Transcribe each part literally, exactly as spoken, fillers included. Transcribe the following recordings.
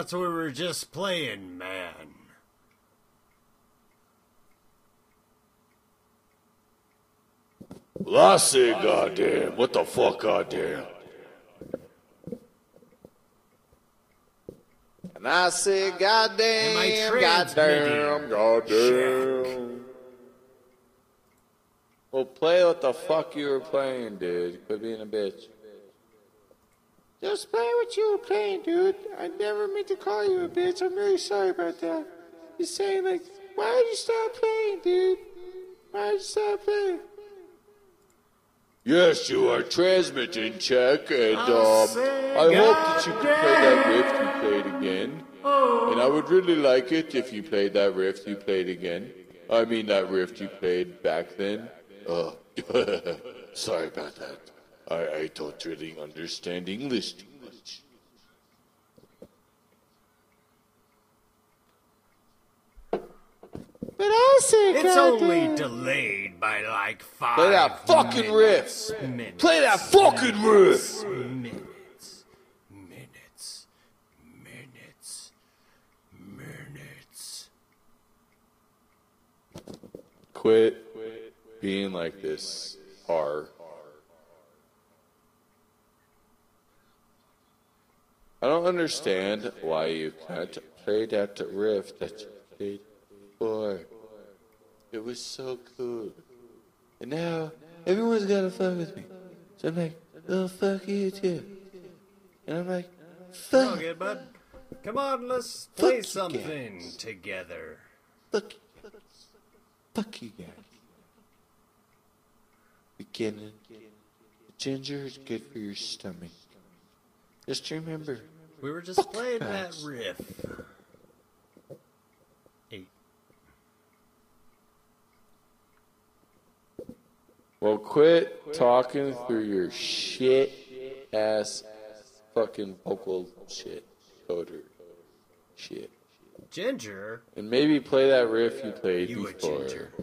That's what we were just playing, man. Well, I say goddamn. What the fuck, goddamn? And I say goddamn, goddamn, goddamn. Well, play what the fuck you were playing, dude. Quit being a bitch. Just play what you were playing, dude. I never meant to call you a bitch. I'm really sorry about that. You're saying, like, why did you stop playing, dude? Why did you stop playing? Yes, you are transmitting check, and um, I hope that you can play that riff you played again. And I would really like it if you played that riff you played again. I mean that riff you played back then. Uh, sorry about that. I, I don't really understand English too much. But I say It's goddamn. only delayed by like five Play that fucking minutes, riff. minutes, Play that fucking riff. Minutes, minutes, minutes, minutes. Quit being like this, R. I don't understand why you can't play that riff that you played before. It was so cool. And now, everyone's gotta fuck with me. So I'm like, oh, fuck you too. And I'm like, fuck. Okay, bud. Come on, let's play you something guys. together. Fuck you guys. Fuck you guys. Beginning. Ginger is good for your stomach. Just remember. We were just Fuck playing guys. that riff. Eight. Well, quit talking through your shit ass fucking vocal shit. Coder shit. Ginger? And maybe play that riff you played You a before. ginger.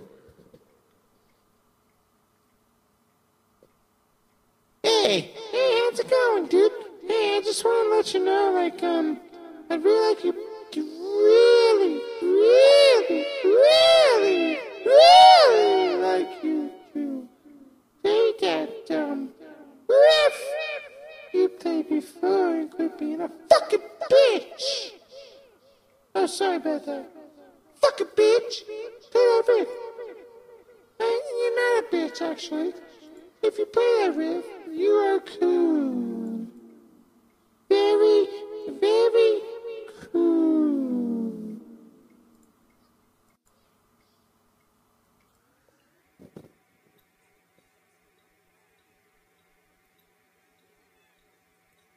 Hey, hey, how's it going, dude? Hey, I just want to let you know, like, um, I'd really like you to really, really, really, really like you to play that, um, riff you played before and quit being a fucking bitch. Oh, sorry about that. Fucking bitch. Play that riff. Hey, you're not a bitch, actually. If you play that riff, you are cool.